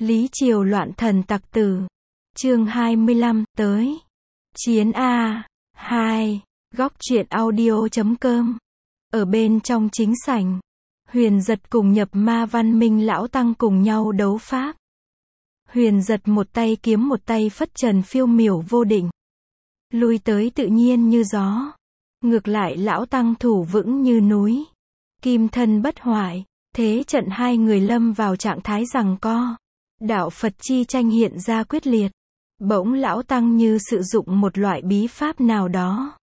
Lý Triều loạn thần tặc tử. Chương 25, tới. Chiến A. 2. Góc truyện audio.com. Ở bên trong chính sảnh, Huyền Giật cùng Nhập Ma Văn Minh lão tăng cùng nhau đấu pháp. Huyền Giật một tay kiếm một tay phất trần phiêu miểu vô định, lui tới tự nhiên như gió. Ngược lại lão tăng thủ vững như núi, kim thân bất hoại. Thế trận hai người lâm vào trạng thái giằng co. Đạo Phật chi tranh hiện ra quyết liệt. Bỗng lão tăng như sử dụng một loại bí pháp nào đó.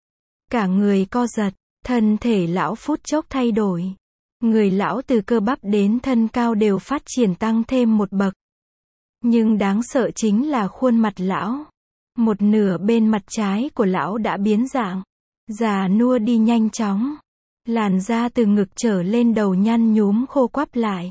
Cả người co giật, thân thể lão phút chốc thay đổi. Người lão từ cơ bắp đến thân cao đều phát triển tăng thêm một bậc. Nhưng đáng sợ chính là khuôn mặt lão. Một nửa bên mặt trái của lão đã biến dạng, già nua đi nhanh chóng. Làn da từ ngực trở lên đầu nhăn nhúm khô quắp lại.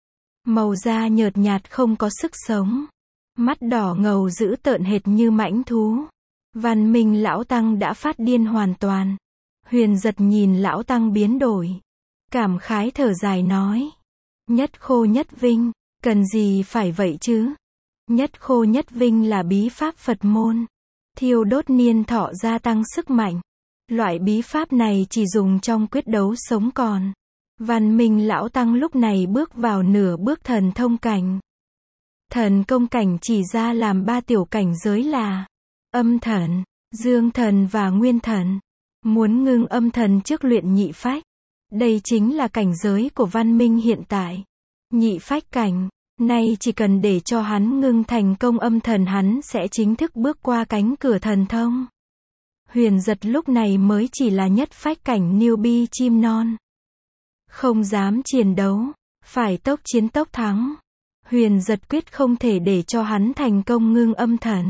Màu da nhợt nhạt không có sức sống. Mắt đỏ ngầu dữ tợn hệt như mãnh thú. Văn Minh lão tăng đã phát điên hoàn toàn. Huyền Giật nhìn lão tăng biến đổi, cảm khái thở dài nói: nhất khô nhất vinh, cần gì phải vậy chứ? Nhất khô nhất vinh là bí pháp Phật môn, thiêu đốt niên thọ gia tăng sức mạnh. Loại bí pháp này chỉ dùng trong quyết đấu sống còn. Văn Minh lão tăng lúc này bước vào nửa bước thần thông cảnh. Thần công cảnh chỉ ra làm 3 tiểu cảnh giới là âm thần, dương thần và nguyên thần. Muốn ngưng âm thần trước luyện nhị phách. Đây chính là cảnh giới của Văn Minh hiện tại. Nhị phách cảnh, nay chỉ cần để cho hắn ngưng thành công âm thần, hắn sẽ chính thức bước qua cánh cửa thần thông. Huyền Giật lúc này mới chỉ là nhất phách cảnh newbie chim non. Không dám chiến đấu, phải tốc chiến tốc thắng. Huyền Giật quyết không thể để cho hắn thành công ngưng âm thần.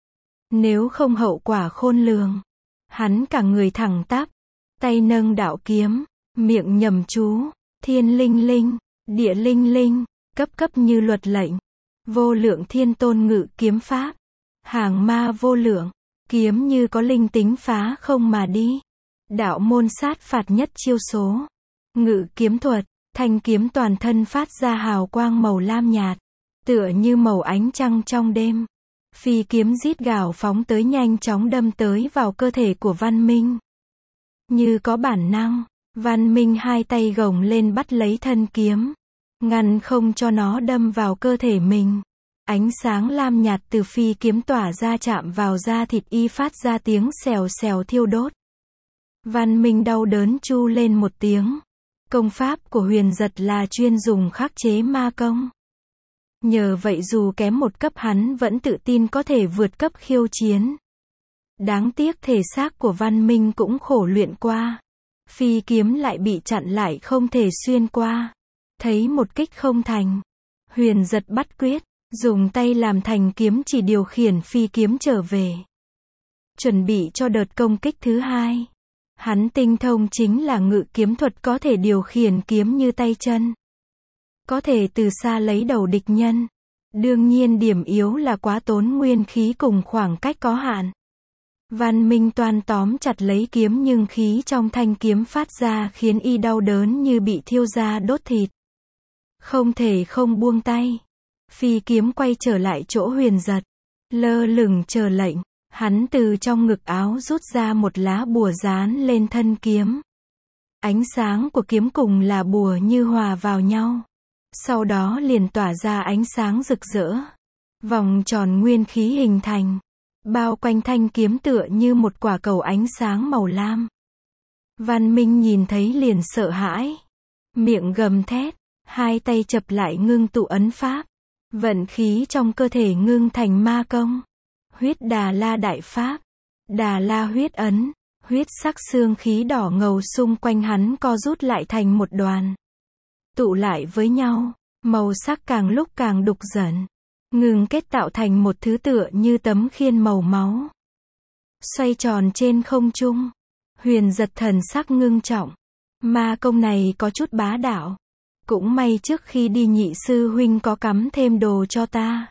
Nếu không hậu quả khôn lường. Hắn cả người thẳng tắp, tay nâng đạo kiếm, miệng nhầm chú, thiên linh linh, địa linh linh, cấp cấp như luật lệnh. Vô lượng thiên tôn ngự kiếm pháp, hàng ma vô lượng, kiếm như có linh tính phá không mà đi. Đạo môn sát phạt nhất chiêu số. Ngự kiếm thuật, thanh kiếm toàn thân phát ra hào quang màu lam nhạt, tựa như màu ánh trăng trong đêm. Phi kiếm rít gào phóng tới, nhanh chóng đâm tới vào cơ thể của Văn Minh. Như có bản năng, Văn Minh hai tay gồng lên bắt lấy thân kiếm, ngăn không cho nó đâm vào cơ thể mình. Ánh sáng lam nhạt từ phi kiếm tỏa ra chạm vào da thịt y, phát ra tiếng xèo xèo thiêu đốt. Văn Minh đau đớn chu lên một tiếng. Công pháp của Huyền Giật là chuyên dùng khắc chế ma công. Nhờ vậy dù kém một cấp hắn vẫn tự tin có thể vượt cấp khiêu chiến. Đáng tiếc thể xác của Văn Minh cũng khổ luyện qua. Phi kiếm lại bị chặn lại, không thể xuyên qua. Thấy một kích không thành, Huyền Giật bắt quyết, dùng tay làm thành kiếm chỉ điều khiển phi kiếm trở về. Chuẩn bị cho đợt công kích thứ hai. Hắn tinh thông chính là ngự kiếm thuật, có thể điều khiển kiếm như tay chân. Có thể từ xa lấy đầu địch nhân. Đương nhiên điểm yếu là quá tốn nguyên khí cùng khoảng cách có hạn. Văn Minh toan tóm chặt lấy kiếm, nhưng khí trong thanh kiếm phát ra khiến y đau đớn như bị thiêu da đốt thịt. Không thể không buông tay. Phi kiếm quay trở lại chỗ Huyền Giật, lơ lửng chờ lệnh. Hắn từ trong ngực áo rút ra một lá bùa dán lên thân kiếm. Ánh sáng của kiếm cùng là bùa như hòa vào nhau. Sau đó liền tỏa ra ánh sáng rực rỡ. Vòng tròn nguyên khí hình thành, bao quanh thanh kiếm tựa như một quả cầu ánh sáng màu lam. Văn Minh nhìn thấy liền sợ hãi. Miệng gầm thét, hai tay chập lại ngưng tụ ấn pháp. Vận khí trong cơ thể ngưng thành ma công. Huyết Đà La đại pháp, Đà La huyết ấn. Huyết sắc xương khí đỏ ngầu xung quanh hắn co rút lại thành một đoàn, tụ lại với nhau, màu sắc càng lúc càng đục dần, ngừng kết tạo thành một thứ tựa như tấm khiên màu máu, xoay tròn trên không trung. Huyền Giật thần sắc ngưng trọng. Ma công này có chút bá đạo. Cũng may trước khi đi nhị sư huynh có cắm thêm đồ cho ta.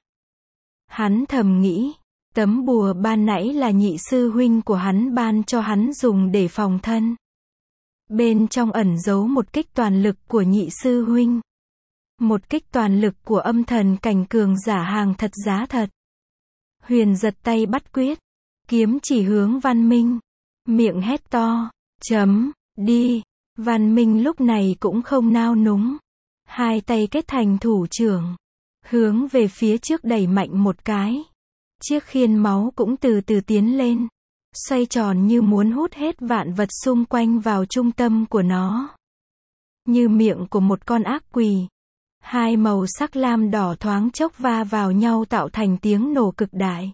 Hắn thầm nghĩ. Tấm bùa ban nãy là nhị sư huynh của hắn ban cho hắn dùng để phòng thân. Bên trong ẩn giấu một kích toàn lực của nhị sư huynh. Một kích toàn lực của âm thần cảnh cường giả hàng thật giá thật. Huyền giật tay bắt quyết. Kiếm chỉ hướng Văn Minh. Miệng hét to. Chấm. Đi. Văn Minh lúc này cũng không nao núng. Hai tay kết thành thủ trưởng. Hướng về phía trước đẩy mạnh một cái. Chiếc khiên máu cũng từ từ tiến lên. Xoay tròn như muốn hút hết vạn vật xung quanh vào trung tâm của nó. Như miệng của một con ác quỷ. Hai màu sắc lam đỏ thoáng chốc va vào nhau tạo thành tiếng nổ cực đại.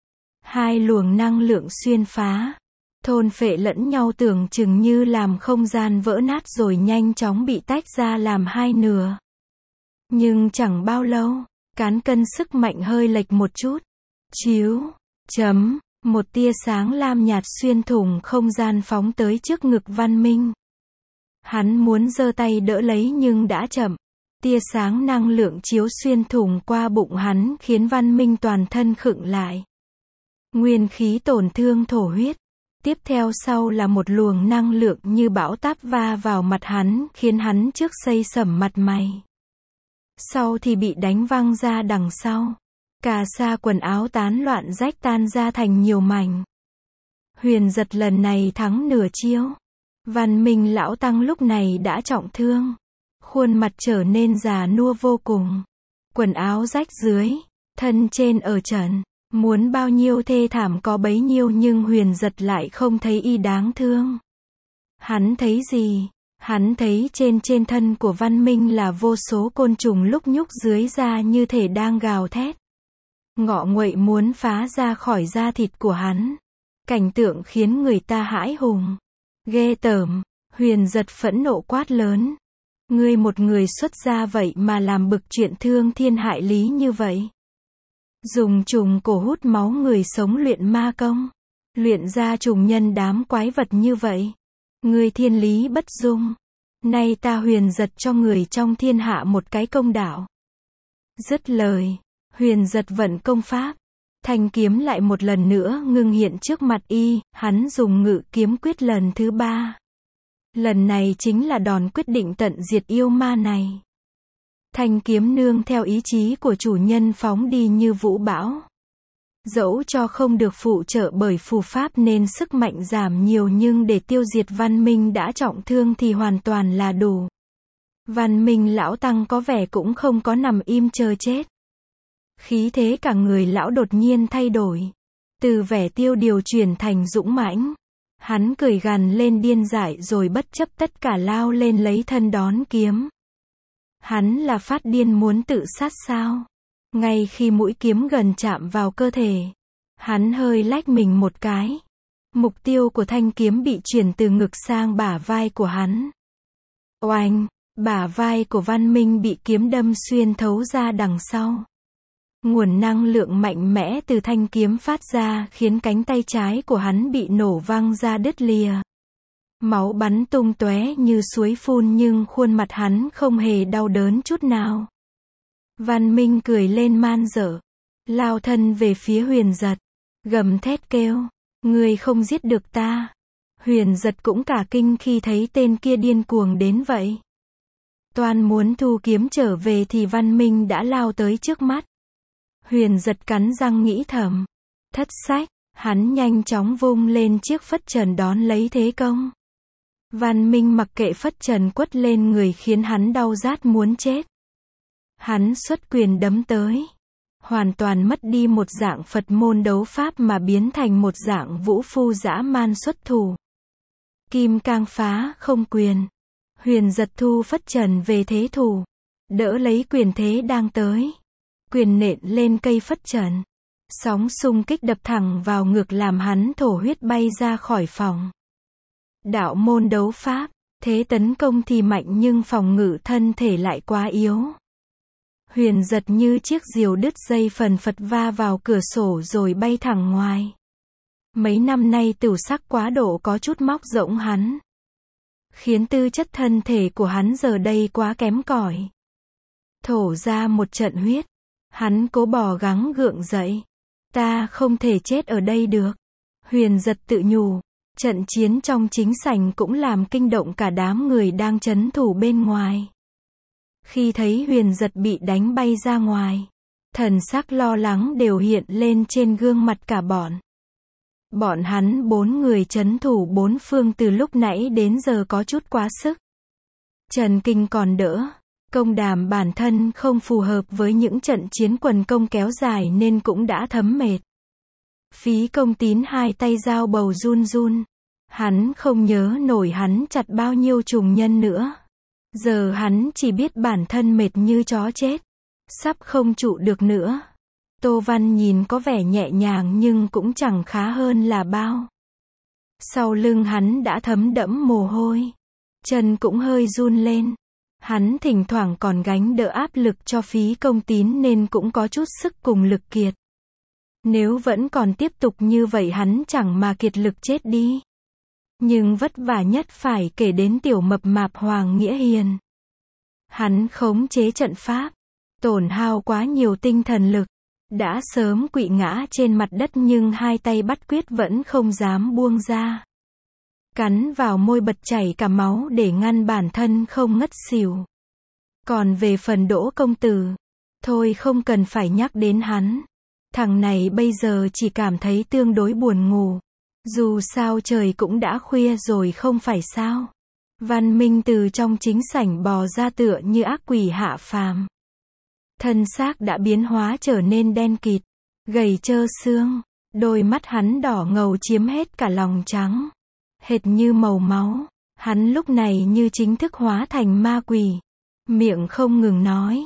Hai luồng năng lượng xuyên phá. Thôn phệ lẫn nhau tưởng chừng như làm không gian vỡ nát rồi nhanh chóng bị tách ra làm hai nửa. Nhưng chẳng bao lâu, cán cân sức mạnh hơi lệch một chút. Chiếu. Chấm. Một tia sáng lam nhạt xuyên thủng không gian phóng tới trước ngực Văn Minh. Hắn muốn giơ tay đỡ lấy nhưng đã chậm. Tia sáng năng lượng chiếu xuyên thủng qua bụng hắn khiến Văn Minh toàn thân khựng lại. Nguyên khí tổn thương thổ huyết. Tiếp theo sau là một luồng năng lượng như bão táp va vào mặt hắn khiến hắn trước xây sẩm mặt mày. Sau thì bị đánh văng ra đằng sau. Cà sa quần áo tán loạn rách tan ra thành nhiều mảnh. Huyền giật lần này thắng nửa chiêu. Văn Minh lão tăng lúc này đã trọng thương. Khuôn mặt trở nên già nua vô cùng. Quần áo rách dưới. Thân trên ở trần. Muốn bao nhiêu thê thảm có bấy nhiêu nhưng huyền giật lại không thấy y đáng thương. Hắn thấy gì? Hắn thấy trên thân của Văn Minh là vô số côn trùng lúc nhúc dưới da như thể đang gào thét. Ngọ nguậy muốn phá ra khỏi da thịt của hắn. Cảnh tượng khiến người ta hãi hùng. Ghê tởm. Huyền giật phẫn nộ quát lớn. Ngươi một người xuất gia vậy mà làm bực chuyện thương thiên hại lý như vậy. Dùng trùng cổ hút máu người sống luyện ma công. Luyện ra trùng nhân đám quái vật như vậy. Ngươi thiên lý bất dung. Nay ta huyền giật cho người trong thiên hạ một cái công đạo. Dứt lời. Huyền giật vận công pháp. Thanh kiếm lại một lần nữa ngưng hiện trước mặt y. Hắn dùng ngự kiếm quyết lần thứ 3. Lần này chính là đòn quyết định tận diệt yêu ma này. Thanh kiếm nương theo ý chí của chủ nhân phóng đi như vũ bão. Dẫu cho không được phụ trợ bởi phù pháp nên sức mạnh giảm nhiều nhưng để tiêu diệt Văn Minh đã trọng thương thì hoàn toàn là đủ. Văn Minh lão tăng có vẻ cũng không có nằm im chờ chết. Khí thế cả người lão đột nhiên thay đổi. Từ vẻ tiêu điều chuyển thành dũng mãnh. Hắn cười gằn lên điên dại rồi bất chấp tất cả lao lên lấy thân đón kiếm. Hắn là phát điên muốn tự sát sao? Ngay khi mũi kiếm gần chạm vào cơ thể, hắn hơi lách mình một cái. Mục tiêu của thanh kiếm bị chuyển từ ngực sang bả vai của hắn. Oanh! Bả vai của Văn Minh bị kiếm đâm xuyên thấu ra đằng sau. Nguồn năng lượng mạnh mẽ từ thanh kiếm phát ra khiến cánh tay trái của hắn bị nổ văng ra đứt lìa. Máu bắn tung tóe như suối phun nhưng khuôn mặt hắn không hề đau đớn chút nào. Văn Minh cười lên man dở. Lao thân về phía huyền giật. Gầm thét kêu. Ngươi không giết được ta. Huyền giật cũng cả kinh khi thấy tên kia điên cuồng đến vậy. Toan muốn thu kiếm trở về thì Văn Minh đã lao tới trước mắt. Huyền giật cắn răng nghĩ thầm. Thất sách. Hắn nhanh chóng vung lên chiếc phất trần đón lấy thế công. Văn Minh mặc kệ phất trần quất lên người khiến hắn đau rát muốn chết. Hắn xuất quyền đấm tới. Hoàn toàn mất đi một dạng Phật môn đấu pháp mà biến thành một dạng vũ phu dã man xuất thủ. Kim cang phá không quyền. Huyền giật thu phất trần về thế thủ. Đỡ lấy quyền thế đang tới. Quyền nện lên cây phất trần. Sóng xung kích đập thẳng vào ngực làm hắn thổ huyết bay ra khỏi phòng. Đạo môn đấu pháp, thế tấn công thì mạnh nhưng phòng ngự thân thể lại quá yếu. Huyền giật như chiếc diều đứt dây phần phật va vào cửa sổ rồi bay thẳng ngoài. Mấy năm nay tửu sắc quá độ có chút móc rỗng hắn. Khiến tư chất thân thể của hắn giờ đây quá kém cỏi. Thổ ra một trận huyết. Hắn cố bò gắng gượng dậy. Ta không thể chết ở đây được. Huyền giật tự nhủ. Trận chiến trong chính sảnh cũng làm kinh động cả đám người đang trấn thủ bên ngoài. Khi thấy Huyền Giật bị đánh bay ra ngoài, thần sắc lo lắng đều hiện lên trên gương mặt cả bọn. Bọn hắn 4 người trấn thủ 4 phương từ lúc nãy đến giờ có chút quá sức. Trần Kinh còn đỡ, Công Đàm bản thân không phù hợp với những trận chiến quần công kéo dài nên cũng đã thấm mệt. Phí Công Tín hai tay dao bầu run run. Hắn không nhớ nổi hắn chặt bao nhiêu trùng nhân nữa. Giờ hắn chỉ biết bản thân mệt như chó chết, sắp không trụ được nữa. Tô Văn nhìn có vẻ nhẹ nhàng nhưng cũng chẳng khá hơn là bao. Sau lưng hắn đã thấm đẫm mồ hôi, chân cũng hơi run lên. Hắn thỉnh thoảng còn gánh đỡ áp lực cho Phí Công Tín nên cũng có chút sức cùng lực kiệt. Nếu vẫn còn tiếp tục như vậy hắn chẳng mà kiệt lực chết đi. Nhưng vất vả nhất phải kể đến tiểu mập mạp Hoàng Nghĩa Hiền. Hắn khống chế trận pháp, tổn hao quá nhiều tinh thần lực, đã sớm quỵ ngã trên mặt đất nhưng hai tay bắt quyết vẫn không dám buông ra. Cắn vào môi bật chảy cả máu để ngăn bản thân không ngất xỉu. Còn về phần Đỗ công tử, thôi không cần phải nhắc đến hắn. Thằng này bây giờ chỉ cảm thấy tương đối buồn ngủ. Dù sao trời cũng đã khuya rồi không phải sao. Văn Minh từ trong chính sảnh bò ra tựa như ác quỷ hạ phàm. Thân xác đã biến hóa trở nên đen kịt, gầy trơ xương. Đôi mắt hắn đỏ ngầu chiếm hết cả lòng trắng, hệt như màu máu. Hắn lúc này như chính thức hóa thành ma quỷ, miệng không ngừng nói,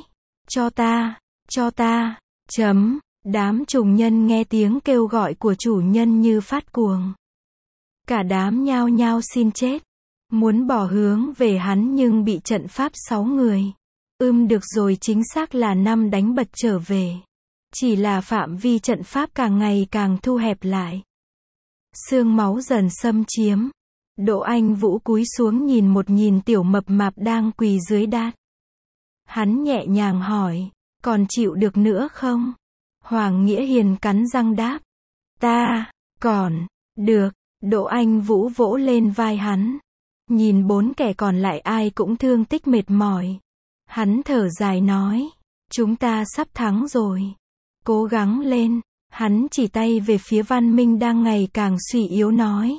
cho ta, chấm. Đám trùng nhân nghe tiếng kêu gọi của chủ nhân như phát cuồng. Cả đám nhao nhao xin chết, muốn bỏ hướng về hắn nhưng bị trận pháp 6 người. Được rồi, chính xác là 5 đánh bật trở về. Chỉ là phạm vi trận pháp càng ngày càng thu hẹp lại. Xương máu dần xâm chiếm. Đỗ Anh Vũ cúi xuống nhìn tiểu mập mạp đang quỳ dưới đát. Hắn nhẹ nhàng hỏi, còn chịu được nữa không? Hoàng Nghĩa Hiền cắn răng đáp, ta còn được. Đỗ Anh Vũ vỗ lên vai hắn. Nhìn 4 kẻ còn lại ai cũng thương tích mệt mỏi. Hắn thở dài nói, chúng ta sắp thắng rồi. Cố gắng lên. Hắn chỉ tay về phía Văn Minh đang ngày càng suy yếu nói.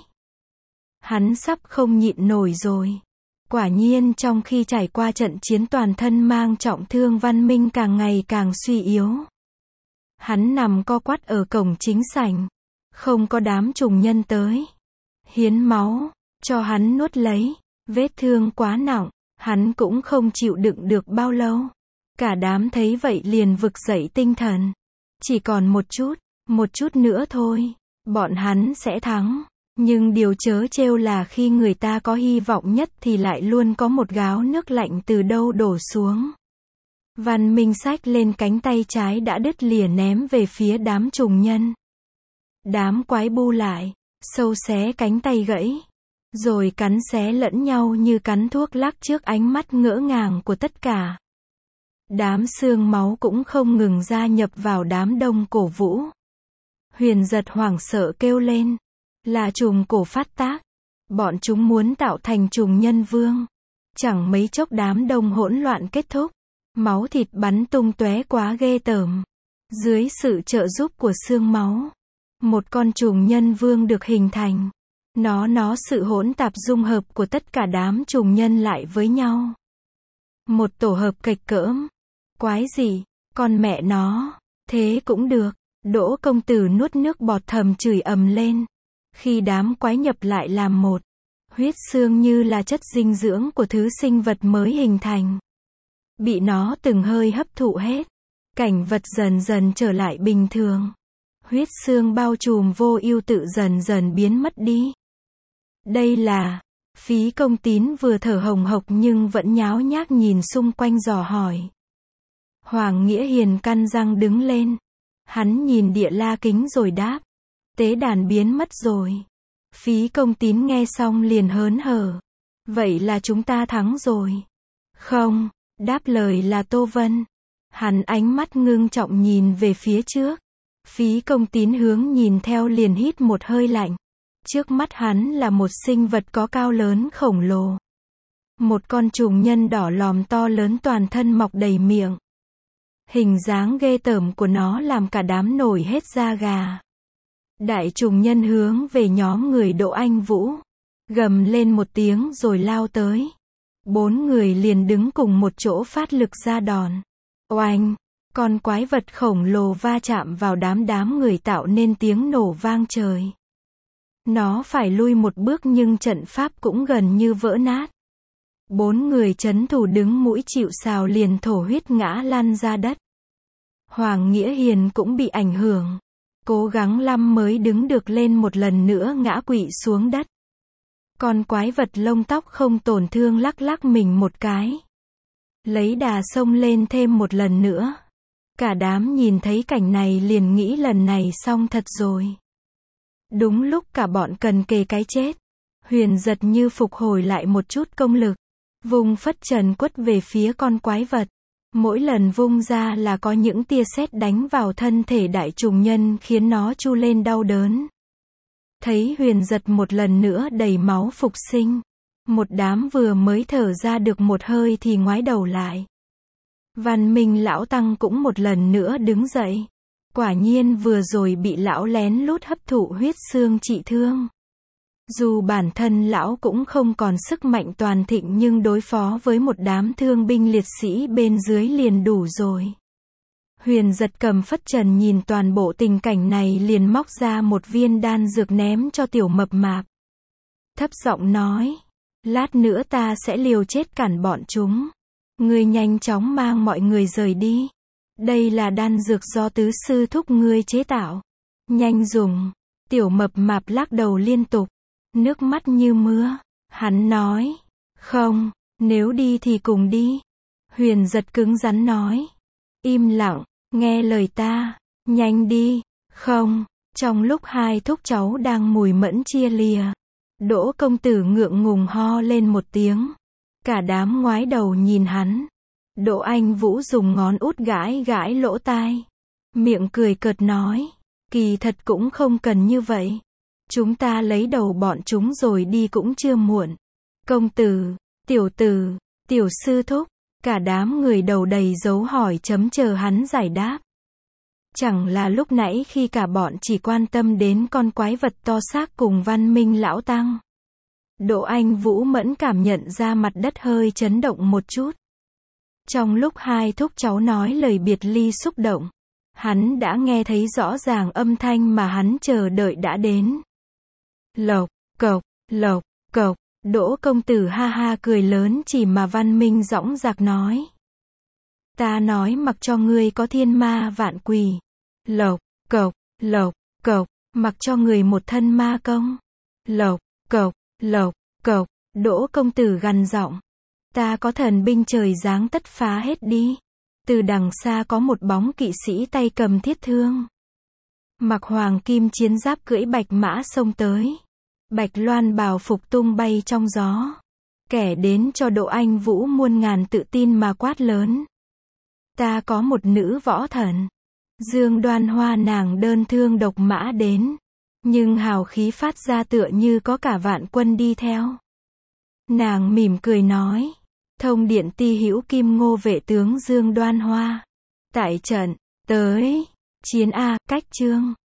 Hắn sắp không nhịn nổi rồi. Quả nhiên trong khi trải qua trận chiến toàn thân mang trọng thương, Văn Minh càng ngày càng suy yếu. Hắn nằm co quắp ở cổng chính sảnh. Không có đám trùng nhân tới hiến máu cho hắn nuốt lấy. Vết thương quá nặng, hắn cũng không chịu đựng được bao lâu. Cả đám thấy vậy liền vực dậy tinh thần. Chỉ còn một chút nữa thôi, bọn hắn sẽ thắng. Nhưng điều trớ trêu là khi người ta có hy vọng nhất thì lại luôn có một gáo nước lạnh từ đâu đổ xuống. Văn Minh xách lên cánh tay trái đã đứt lìa ném về phía đám trùng nhân. Đám quái bu lại, sâu xé cánh tay gãy, rồi cắn xé lẫn nhau như cắn thuốc lắc trước ánh mắt ngỡ ngàng của tất cả. Đám xương máu cũng không ngừng gia nhập vào đám đông cổ vũ. Huyền Giật hoảng sợ kêu lên, là trùng cổ phát tác. Bọn chúng muốn tạo thành trùng nhân vương. Chẳng mấy chốc đám đông hỗn loạn kết thúc. Máu thịt bắn tung tóe quá ghê tởm. Dưới sự trợ giúp của xương máu, một con trùng nhân vương được hình thành. Nó sự hỗn tạp dung hợp của tất cả đám trùng nhân lại với nhau. Một tổ hợp kịch cỡm. Quái gì, con mẹ nó, thế cũng được. Đỗ công tử nuốt nước bọt thầm chửi ầm lên. Khi đám quái nhập lại làm một, huyết xương như là chất dinh dưỡng của thứ sinh vật mới hình thành. Bị nó từng hơi hấp thụ hết. Cảnh vật dần dần trở lại bình thường. Huyết xương bao trùm vô ưu tự dần dần biến mất đi. Đây là... Phí Công Tín vừa thở hồng hộc nhưng vẫn nháo nhác nhìn xung quanh dò hỏi. Hoàng Nghĩa Hiền căn răng đứng lên. Hắn nhìn Địa La Kính rồi đáp. Tế đàn biến mất rồi. Phí Công Tín nghe xong liền hớn hở. Vậy là chúng ta thắng rồi. Không, đáp lời là Tô Vân. Hắn ánh mắt ngưng trọng nhìn về phía trước. Phí Công Tín hướng nhìn theo liền hít một hơi lạnh. Trước mắt hắn là một sinh vật có cao lớn khổng lồ. Một con trùng nhân đỏ lòm to lớn toàn thân mọc đầy miệng. Hình dáng ghê tởm của nó làm cả đám nổi hết da gà. Đại trùng nhân hướng về nhóm người Đỗ Anh Vũ, gầm lên một tiếng rồi lao tới. 4 người liền đứng cùng một chỗ phát lực ra đòn. Oanh! Con quái vật khổng lồ va chạm vào đám người tạo nên tiếng nổ vang trời. Nó phải lui một bước nhưng trận pháp cũng gần như vỡ nát. 4 người trấn thủ đứng mũi chịu sào liền thổ huyết ngã lăn ra đất. Hoàng Nghĩa Hiền cũng bị ảnh hưởng. Cố gắng lắm mới đứng được lên một lần nữa ngã quỵ xuống đất. Con quái vật lông tóc không tổn thương lắc lắc mình một cái. Lấy đà xông lên thêm một lần nữa. Cả đám nhìn thấy cảnh này liền nghĩ lần này xong thật rồi. Đúng lúc cả bọn cần kề cái chết. Huyền giật như phục hồi lại một chút công lực. Vung phất trần quất về phía con quái vật. Mỗi lần vung ra là có những tia sét đánh vào thân thể đại trùng nhân khiến nó chu lên đau đớn. Thấy huyền giật một lần nữa đầy máu phục sinh. Một đám vừa mới thở ra được một hơi thì ngoái đầu lại. Văn Minh lão tăng cũng một lần nữa đứng dậy. Quả nhiên vừa rồi bị lão lén lút hấp thụ huyết xương trị thương. Dù bản thân lão cũng không còn sức mạnh toàn thịnh nhưng đối phó với một đám thương binh liệt sĩ bên dưới liền đủ rồi. Huyền giật cầm phất trần nhìn toàn bộ tình cảnh này liền móc ra một viên đan dược ném cho tiểu mập mạp. Thấp giọng nói, lát nữa ta sẽ liều chết cản bọn chúng. Ngươi nhanh chóng mang mọi người rời đi. Đây là đan dược do tứ sư thúc ngươi chế tạo. Nhanh dùng. Tiểu mập mạp lắc đầu liên tục. Nước mắt như mưa. Hắn nói, không, nếu đi thì cùng đi. Huyền giật cứng rắn nói. Im lặng, nghe lời ta, nhanh đi. Không, trong lúc hai thúc cháu đang mùi mẫn chia lìa. Đỗ công tử ngượng ngùng ho lên một tiếng. Cả đám ngoái đầu nhìn hắn. Đỗ Anh Vũ dùng ngón út gãi gãi lỗ tai. Miệng cười cợt nói. Kỳ thật cũng không cần như vậy. Chúng ta lấy đầu bọn chúng rồi đi cũng chưa muộn. Công tử, tiểu sư thúc. Cả đám người đầu đầy dấu hỏi chấm chờ hắn giải đáp. Chẳng là lúc nãy khi cả bọn chỉ quan tâm đến con quái vật to xác cùng Văn Minh lão tăng. Đỗ Anh Vũ mẫn cảm nhận ra mặt đất hơi chấn động một chút. Trong lúc hai thúc cháu nói lời biệt ly xúc động, hắn đã nghe thấy rõ ràng âm thanh mà hắn chờ đợi đã đến. Lộc cộc, Đỗ công tử ha ha cười lớn chỉ mà Văn Minh dõng dạc nói. Ta nói mặc cho ngươi có thiên ma vạn quỷ. Lộc cộc, mặc cho người một thân ma công. Lộc cộc, Đỗ công tử gằn giọng. Ta có thần binh trời giáng tất phá hết đi. Từ đằng xa có một bóng kỵ sĩ tay cầm thiết thương. Mặc hoàng kim chiến giáp cưỡi bạch mã xông tới. Bạch loan bào phục tung bay trong gió. Kẻ đến cho Đỗ Anh Vũ muôn ngàn tự tin mà quát lớn. Ta có một nữ võ thần. Dương Đoan Hoa nàng đơn thương độc mã đến. Nhưng hào khí phát ra tựa như có cả vạn quân đi theo. Nàng mỉm cười nói. Thông điện ti hữu Kim Ngô vệ tướng Dương Đoan Hoa. Tại trận, tới, chiến A, cách chương.